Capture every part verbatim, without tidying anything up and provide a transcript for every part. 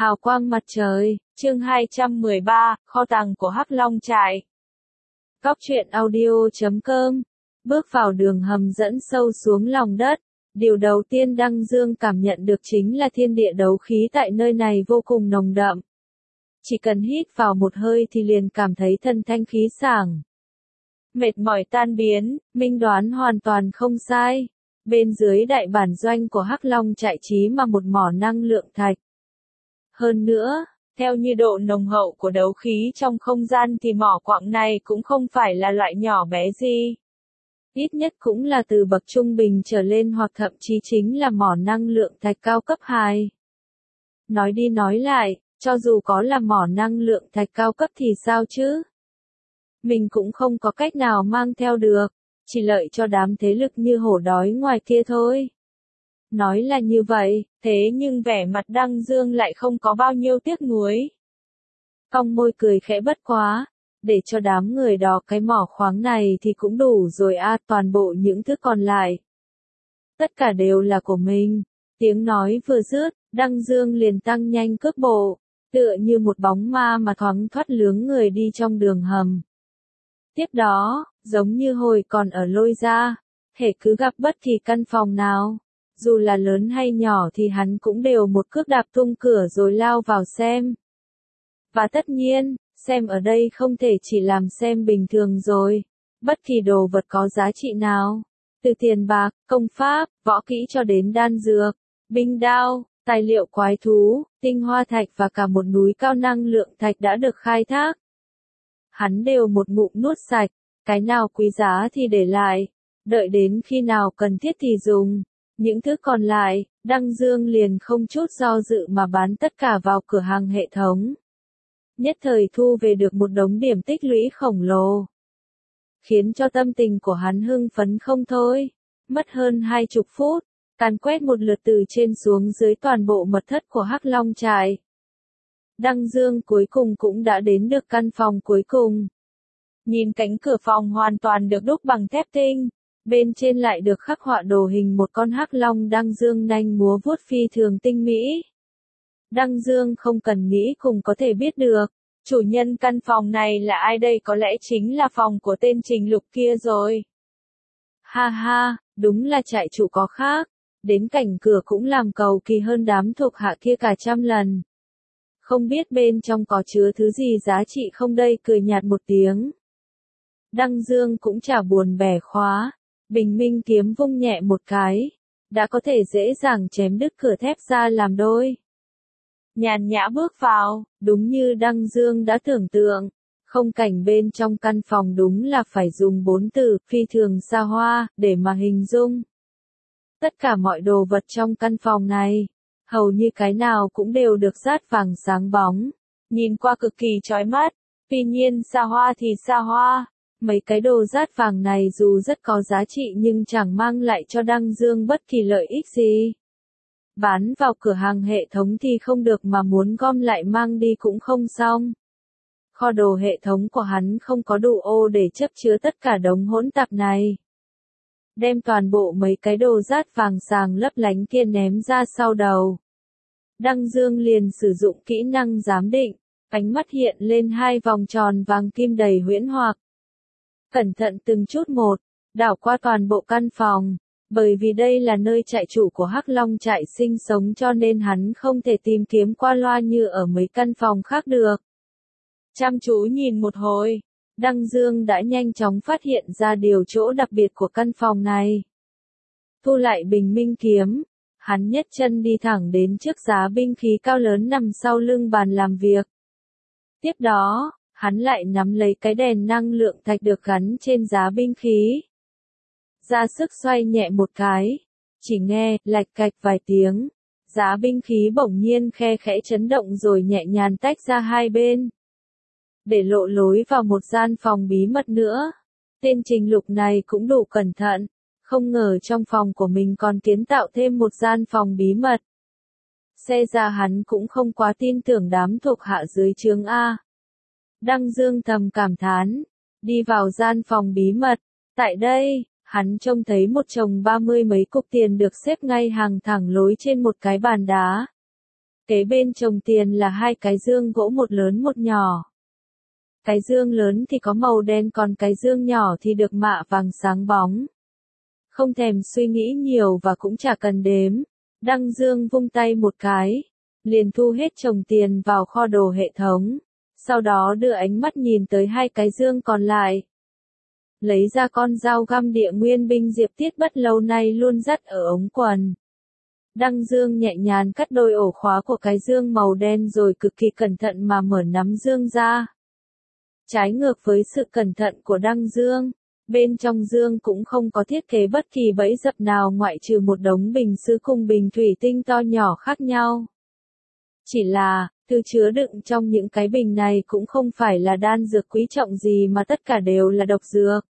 Hào quang mặt trời, chương hai trăm mười ba, kho tàng của Hắc Long trại. Góc truyện audio chấm com. Bước vào đường hầm dẫn sâu xuống lòng đất, điều đầu tiên Đăng Dương cảm nhận được chính là thiên địa đấu khí tại nơi này vô cùng nồng đậm. Chỉ cần hít vào một hơi thì liền cảm thấy thân thanh khí sảng. Mệt mỏi tan biến, Minh đoán hoàn toàn không sai. Bên dưới đại bản doanh của Hắc Long trại chí mà một mỏ năng lượng thạch. Hơn nữa, theo như độ nồng hậu của đấu khí trong không gian thì mỏ quặng này cũng không phải là loại nhỏ bé gì. Ít nhất cũng là từ bậc trung bình trở lên hoặc thậm chí chính là mỏ năng lượng thạch cao cấp hai. Nói đi nói lại, cho dù có là mỏ năng lượng thạch cao cấp thì sao chứ? Mình cũng không có cách nào mang theo được, chỉ lợi cho đám thế lực như hổ đói ngoài kia thôi. Nói là như vậy, thế nhưng vẻ mặt Đăng Dương lại không có bao nhiêu tiếc nuối. Cong môi cười khẽ bất quá, để cho đám người đó cái mỏ khoáng này thì cũng đủ rồi a, à, toàn bộ những thứ còn lại. Tất cả đều là của mình. Tiếng nói vừa dứt, Đăng Dương liền tăng nhanh cước bộ, tựa như một bóng ma mà thoáng thoát lướng người đi trong đường hầm. Tiếp đó, giống như hồi còn ở Lôi Gia, hễ cứ gặp bất kỳ căn phòng nào, dù là lớn hay nhỏ thì hắn cũng đều một cước đạp tung cửa rồi lao vào xem. Và tất nhiên, xem ở đây không thể chỉ làm xem bình thường rồi, bất kỳ đồ vật có giá trị nào, từ tiền bạc, công pháp, võ kỹ cho đến đan dược, binh đao, tài liệu quái thú, tinh hoa thạch và cả một núi cao năng lượng thạch đã được khai thác. Hắn đều một ngụm nuốt sạch, cái nào quý giá thì để lại, đợi đến khi nào cần thiết thì dùng. Những thứ còn lại, Đăng Dương liền không chút do dự mà bán tất cả vào cửa hàng hệ thống. Nhất thời thu về được một đống điểm tích lũy khổng lồ. Khiến cho tâm tình của hắn hưng phấn không thôi. Mất hơn hai chục phút, càn quét một lượt từ trên xuống dưới toàn bộ mật thất của Hắc Long trại. Đăng Dương cuối cùng cũng đã đến được căn phòng cuối cùng. Nhìn cánh cửa phòng hoàn toàn được đúc bằng thép tinh. Bên trên lại được khắc họa đồ hình một con hắc long đang dương nanh múa vuốt phi thường tinh mỹ. Đăng Dương không cần nghĩ cũng có thể biết được, chủ nhân căn phòng này là ai đây, có lẽ chính là phòng của tên Trình Lục kia rồi. Ha ha, đúng là trại chủ có khác, đến cảnh cửa cũng làm cầu kỳ hơn đám thuộc hạ kia cả trăm lần. Không biết bên trong có chứa thứ gì giá trị không đây, cười nhạt một tiếng. Đăng Dương cũng chả buồn bẻ khóa. Bình minh kiếm vung nhẹ một cái, đã có thể dễ dàng chém đứt cửa thép ra làm đôi. Nhàn nhã bước vào, đúng như Đăng Dương đã tưởng tượng, không cảnh bên trong căn phòng đúng là phải dùng bốn từ phi thường xa hoa để mà hình dung. Tất cả mọi đồ vật trong căn phòng này, hầu như cái nào cũng đều được dát vàng sáng bóng, nhìn qua cực kỳ chói mắt, tuy nhiên xa hoa thì xa hoa. Mấy cái đồ dát vàng này dù rất có giá trị nhưng chẳng mang lại cho Đăng Dương bất kỳ lợi ích gì. Bán vào cửa hàng hệ thống thì không được mà muốn gom lại mang đi cũng không xong. Kho đồ hệ thống của hắn không có đủ ô để chấp chứa tất cả đống hỗn tạp này. Đem toàn bộ mấy cái đồ dát vàng sàng lấp lánh kia ném ra sau đầu. Đăng Dương liền sử dụng kỹ năng giám định, ánh mắt hiện lên hai vòng tròn vàng kim đầy huyễn hoặc. Cẩn thận từng chút một, đảo qua toàn bộ căn phòng, bởi vì đây là nơi trại chủ của Hắc Long trại sinh sống cho nên hắn không thể tìm kiếm qua loa như ở mấy căn phòng khác được. Chăm chú nhìn một hồi, Đăng Dương đã nhanh chóng phát hiện ra điều chỗ đặc biệt của căn phòng này. Thu lại bình minh kiếm, hắn nhấc chân đi thẳng đến trước giá binh khí cao lớn nằm sau lưng bàn làm việc. Tiếp đó, hắn lại nắm lấy cái đèn năng lượng thạch được gắn trên giá binh khí. Ra sức xoay nhẹ một cái, chỉ nghe lạch cạch vài tiếng, giá binh khí bỗng nhiên khe khẽ chấn động rồi nhẹ nhàng tách ra hai bên. Để lộ lối vào một gian phòng bí mật nữa. Tên Trình Lục này cũng đủ cẩn thận, không ngờ trong phòng của mình còn kiến tạo thêm một gian phòng bí mật. Xe ra hắn cũng không quá tin tưởng đám thuộc hạ dưới trướng A. Đăng Dương thầm cảm thán, đi vào gian phòng bí mật, tại đây, hắn trông thấy một chồng ba mươi mấy cục tiền được xếp ngay hàng thẳng lối trên một cái bàn đá. Kế bên chồng tiền là hai cái dương gỗ một lớn một nhỏ. Cái dương lớn thì có màu đen còn cái dương nhỏ thì được mạ vàng sáng bóng. Không thèm suy nghĩ nhiều và cũng chả cần đếm. Đăng Dương vung tay một cái, liền thu hết chồng tiền vào kho đồ hệ thống. Sau đó đưa ánh mắt nhìn tới hai cái dương còn lại. Lấy ra con dao găm địa nguyên binh Diệp Tiết bất lâu nay luôn dắt ở ống quần. Đăng Dương nhẹ nhàng cắt đôi ổ khóa của cái dương màu đen rồi cực kỳ cẩn thận mà mở nắm dương ra. Trái ngược với sự cẩn thận của Đăng Dương, bên trong dương cũng không có thiết kế bất kỳ bẫy dập nào ngoại trừ một đống bình sứ cùng bình thủy tinh to nhỏ khác nhau. Chỉ là, thứ chứa đựng trong những cái bình này cũng không phải là đan dược quý trọng gì mà tất cả đều là độc dược.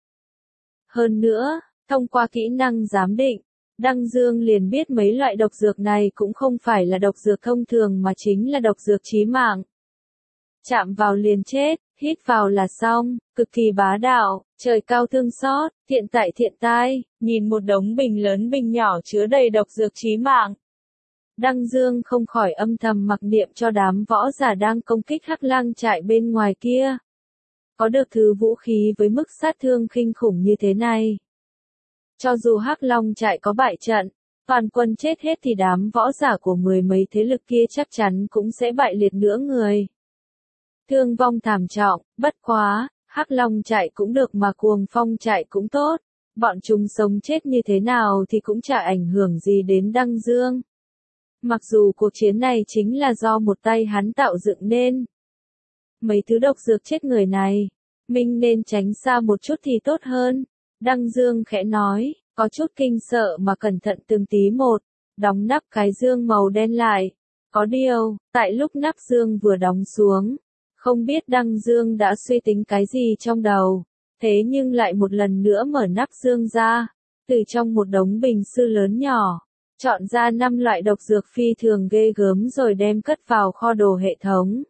Hơn nữa, thông qua kỹ năng giám định, Đăng Dương liền biết mấy loại độc dược này cũng không phải là độc dược thông thường mà chính là độc dược chí mạng. Chạm vào liền chết, hít vào là xong, cực kỳ bá đạo, trời cao thương xót, thiện tại thiện tai, nhìn một đống bình lớn bình nhỏ chứa đầy độc dược chí mạng. Đăng Dương không khỏi âm thầm mặc niệm cho đám võ giả đang công kích Hắc Lang trại bên ngoài kia. Có được thứ vũ khí với mức sát thương kinh khủng như thế này. Cho dù Hắc Long trại có bại trận, toàn quân chết hết thì đám võ giả của mười mấy thế lực kia chắc chắn cũng sẽ bại liệt nửa người. Thương vong thảm trọng, bất quá, Hắc Long trại cũng được mà Cuồng Phong trại cũng tốt. Bọn chúng sống chết như thế nào thì cũng chả ảnh hưởng gì đến Đăng Dương. Mặc dù cuộc chiến này chính là do một tay hắn tạo dựng nên. Mấy thứ độc dược chết người này, mình nên tránh xa một chút thì tốt hơn. Đăng Dương khẽ nói, có chút kinh sợ mà cẩn thận từng tí một, đóng nắp cái dương màu đen lại. Có điều, tại lúc nắp dương vừa đóng xuống, không biết Đăng Dương đã suy tính cái gì trong đầu, thế nhưng lại một lần nữa mở nắp dương ra, từ trong một đống bình sứ lớn nhỏ, chọn ra năm loại độc dược phi thường ghê gớm rồi đem cất vào kho đồ hệ thống.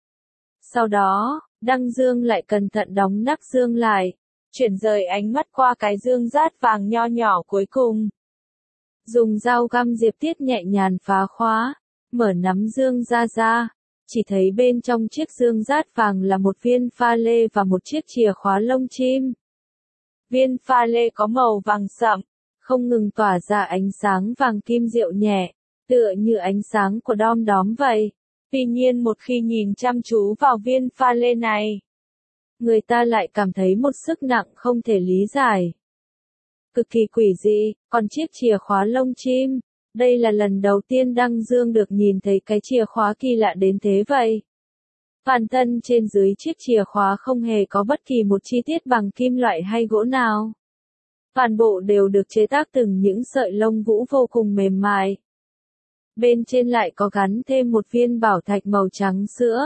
Sau đó, Đăng Dương lại cẩn thận đóng nắp dương lại, chuyển rời ánh mắt qua cái dương rát vàng nho nhỏ cuối cùng. Dùng dao găm Diệp Tiết nhẹ nhàng phá khóa, mở nắm dương ra ra, chỉ thấy bên trong chiếc dương rát vàng là một viên pha lê và một chiếc chìa khóa lông chim. Viên pha lê có màu vàng sậm, không ngừng tỏa ra ánh sáng vàng kim dịu nhẹ, tựa như ánh sáng của đom đóm vậy. Tuy nhiên một khi nhìn chăm chú vào viên pha lê này, người ta lại cảm thấy một sức nặng không thể lý giải. Cực kỳ quỷ dị, còn chiếc chìa khóa lông chim, đây là lần đầu tiên Đăng Dương được nhìn thấy cái chìa khóa kỳ lạ đến thế vậy. Toàn thân trên dưới chiếc chìa khóa không hề có bất kỳ một chi tiết bằng kim loại hay gỗ nào. Toàn bộ đều được chế tác từng những sợi lông vũ vô cùng mềm mại. Bên trên lại có gắn thêm một viên bảo thạch màu trắng sữa.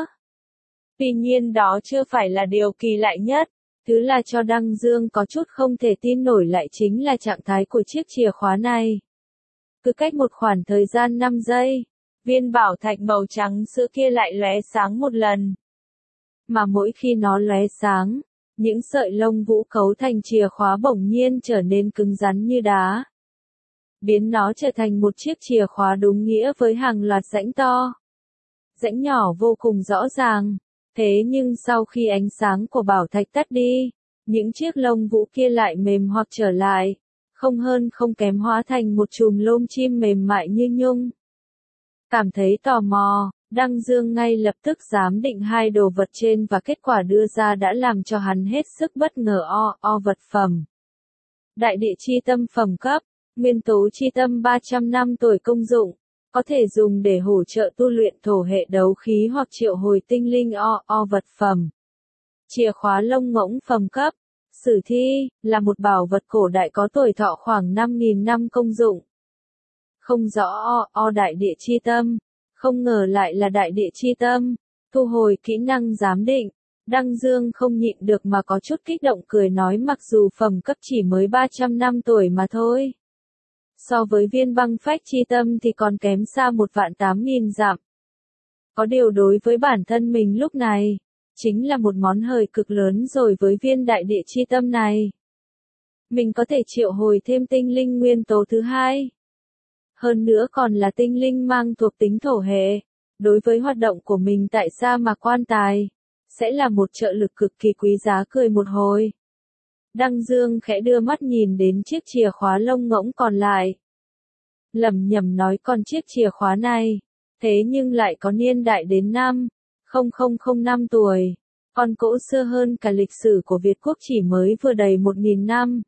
Tuy nhiên đó chưa phải là điều kỳ lạ nhất, thứ là cho Đăng Dương có chút không thể tin nổi lại chính là trạng thái của chiếc chìa khóa này. Cứ cách một khoảng thời gian năm giây, viên bảo thạch màu trắng sữa kia lại lóe sáng một lần. Mà mỗi khi nó lóe sáng, những sợi lông vũ cấu thành chìa khóa bỗng nhiên trở nên cứng rắn như đá. Biến nó trở thành một chiếc chìa khóa đúng nghĩa với hàng loạt rãnh to. Rãnh nhỏ vô cùng rõ ràng, thế nhưng sau khi ánh sáng của bảo thạch tắt đi, những chiếc lông vũ kia lại mềm hoặc trở lại, không hơn không kém hóa thành một chùm lông chim mềm mại như nhung. Cảm thấy tò mò, Đăng Dương ngay lập tức giám định hai đồ vật trên và kết quả đưa ra đã làm cho hắn hết sức bất ngờ. O, o vật phẩm. Đại địa chi tâm phẩm cấp, nguyên tố chi tâm ba trăm năm tuổi công dụng, có thể dùng để hỗ trợ tu luyện thổ hệ đấu khí hoặc triệu hồi tinh linh. O, o vật phẩm. Chìa khóa lông ngỗng phẩm cấp, sử thi, là một bảo vật cổ đại có tuổi thọ khoảng năm nghìn năm công dụng. Không rõ. O, o đại địa chi tâm. Không ngờ lại là đại địa chi tâm. Thu hồi kỹ năng giám định, Đăng Dương không nhịn được mà có chút kích động cười nói mặc dù phẩm cấp chỉ mới ba trăm năm tuổi mà thôi. So với viên băng phách chi tâm thì còn kém xa một vạn tám nghìn dặm. Có điều đối với bản thân mình lúc này, chính là một món hời cực lớn rồi với viên đại địa chi tâm này. Mình có thể triệu hồi thêm tinh linh nguyên tố thứ hai. Hơn nữa còn là tinh linh mang thuộc tính thổ hệ. đối với hoạt động của mình tại sa mạc quan tài, sẽ là một trợ lực cực kỳ quý giá. Cười một hồi, Đăng Dương khẽ đưa mắt nhìn đến chiếc chìa khóa lông ngỗng còn lại. Lẩm nhẩm nói còn chiếc chìa khóa này, thế nhưng lại có niên đại đến năm nghìn năm tuổi. Con cỗ xưa hơn cả lịch sử của Việt Quốc chỉ mới vừa đầy một nghìn năm.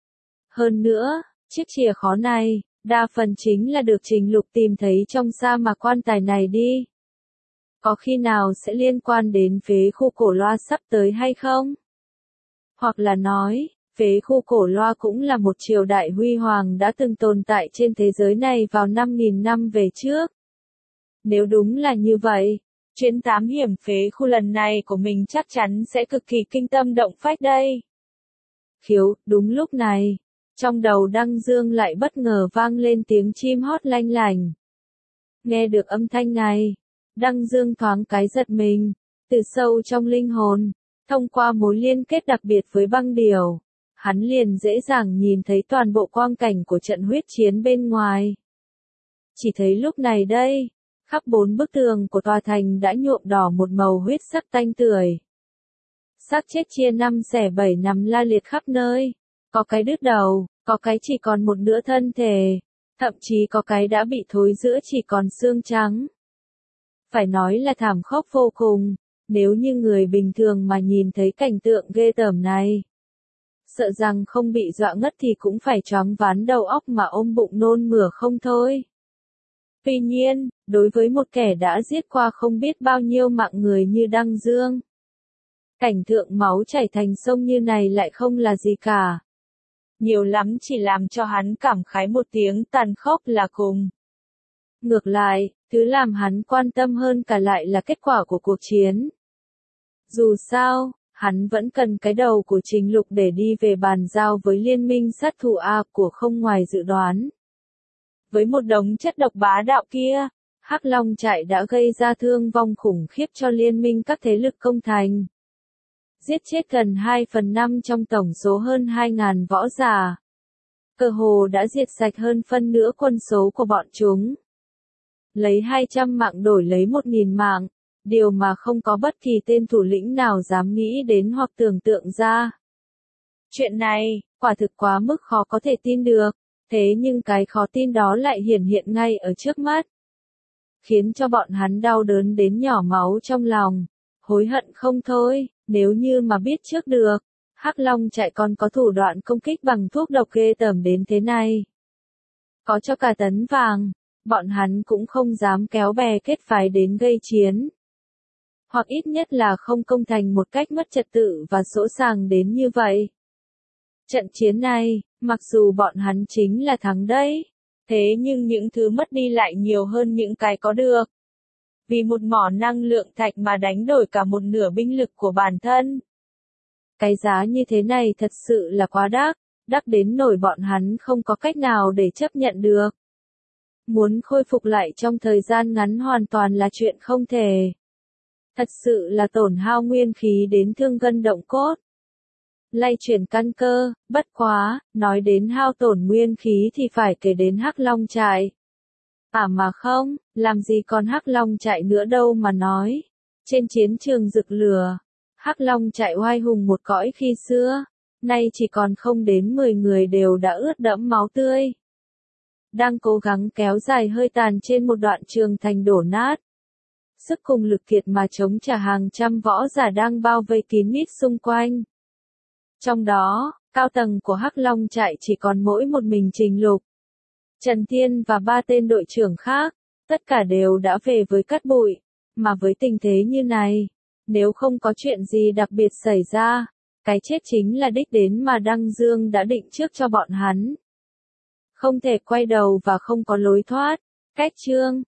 Hơn nữa, chiếc chìa khóa này, đa phần chính là được Trình Lục tìm thấy trong sa mạc quan tài này đi. Có khi nào sẽ liên quan đến phế khu Cổ Loa sắp tới hay không? Hoặc là nói, phế khu Cổ Loa cũng là một triều đại huy hoàng đã từng tồn tại trên thế giới này vào năm nghìn năm về trước. Nếu đúng là như vậy, chuyến thám hiểm phế khu lần này của mình chắc chắn sẽ cực kỳ kinh tâm động phách đây. Khiếu, đúng lúc này, trong đầu Đăng Dương lại bất ngờ vang lên tiếng chim hót lanh lành. Nghe được âm thanh này, Đăng Dương thoáng cái giật mình, từ sâu trong linh hồn, thông qua mối liên kết đặc biệt với băng điểu, hắn liền dễ dàng nhìn thấy toàn bộ quang cảnh của trận huyết chiến bên ngoài. Chỉ thấy lúc này đây, khắp bốn bức tường của tòa thành đã nhuộm đỏ một màu huyết sắc tanh tưởi. Xác chết chia năm xẻ bảy nằm la liệt khắp nơi, có cái đứt đầu, có cái chỉ còn một nửa thân thể, thậm chí có cái đã bị thối rữa chỉ còn xương trắng. Phải nói là thảm khốc vô cùng, nếu như người bình thường mà nhìn thấy cảnh tượng ghê tởm này, sợ rằng không bị dọa ngất thì cũng phải choáng váng đầu óc mà ôm bụng nôn mửa không thôi. Tuy nhiên, đối với một kẻ đã giết qua không biết bao nhiêu mạng người như Đăng Dương, cảnh tượng máu chảy thành sông như này lại không là gì cả. Nhiều lắm chỉ làm cho hắn cảm khái một tiếng tàn khốc là cùng. Ngược lại, thứ làm hắn quan tâm hơn cả lại là kết quả của cuộc chiến. Dù sao, hắn vẫn cần cái đầu của Trình Lục để đi về bàn giao với liên minh sát thủ A của không ngoài dự đoán. Với một đống chất độc bá đạo kia, Hắc Long trại đã gây ra thương vong khủng khiếp cho liên minh các thế lực công thành. Giết chết gần hai phần năm trong tổng số hơn hai nghìn võ giả. Cơ hồ đã diệt sạch hơn phân nửa quân số của bọn chúng. Lấy hai trăm mạng đổi lấy một nghìn mạng, điều mà không có bất kỳ tên thủ lĩnh nào dám nghĩ đến hoặc tưởng tượng ra. Chuyện này, quả thực quá mức khó có thể tin được, thế nhưng cái khó tin đó lại hiển hiện ngay ở trước mắt. Khiến cho bọn hắn đau đớn đến nhỏ máu trong lòng, hối hận không thôi, nếu như mà biết trước được, Hắc Long trại còn có thủ đoạn công kích bằng thuốc độc ghê tởm đến thế này. Có cho cả tấn vàng, bọn hắn cũng không dám kéo bè kết phái đến gây chiến. Hoặc ít nhất là không công thành một cách mất trật tự và sỗ sàng đến như vậy. Trận chiến này, mặc dù bọn hắn chính là thắng đấy, thế nhưng những thứ mất đi lại nhiều hơn những cái có được. Vì một mỏ năng lượng thạch mà đánh đổi cả một nửa binh lực của bản thân. Cái giá như thế này thật sự là quá đắt, đắt đến nỗi bọn hắn không có cách nào để chấp nhận được. Muốn khôi phục lại trong thời gian ngắn hoàn toàn là chuyện không thể. Thật sự là tổn hao nguyên khí đến thương gân động cốt. Lay chuyển căn cơ, bất quá, nói đến hao tổn nguyên khí thì phải kể đến Hắc Long trại. À mà không, làm gì còn Hắc Long trại nữa đâu mà nói. Trên chiến trường rực lửa, Hắc Long trại oai hùng một cõi khi xưa, nay chỉ còn không đến mười người đều đã ướt đẫm máu tươi. Đang cố gắng kéo dài hơi tàn trên một đoạn trường thành đổ nát. Sức cùng lực kiệt mà chống trả hàng trăm võ giả đang bao vây kín mít xung quanh. Trong đó, cao tầng của Hắc Long trại chỉ còn mỗi một mình Trình Lục, Trần Thiên và ba tên đội trưởng khác, tất cả đều đã về với cát bụi, mà với tình thế như này, nếu không có chuyện gì đặc biệt xảy ra, cái chết chính là đích đến mà Đăng Dương đã định trước cho bọn hắn. Không thể quay đầu và không có lối thoát. Cách chương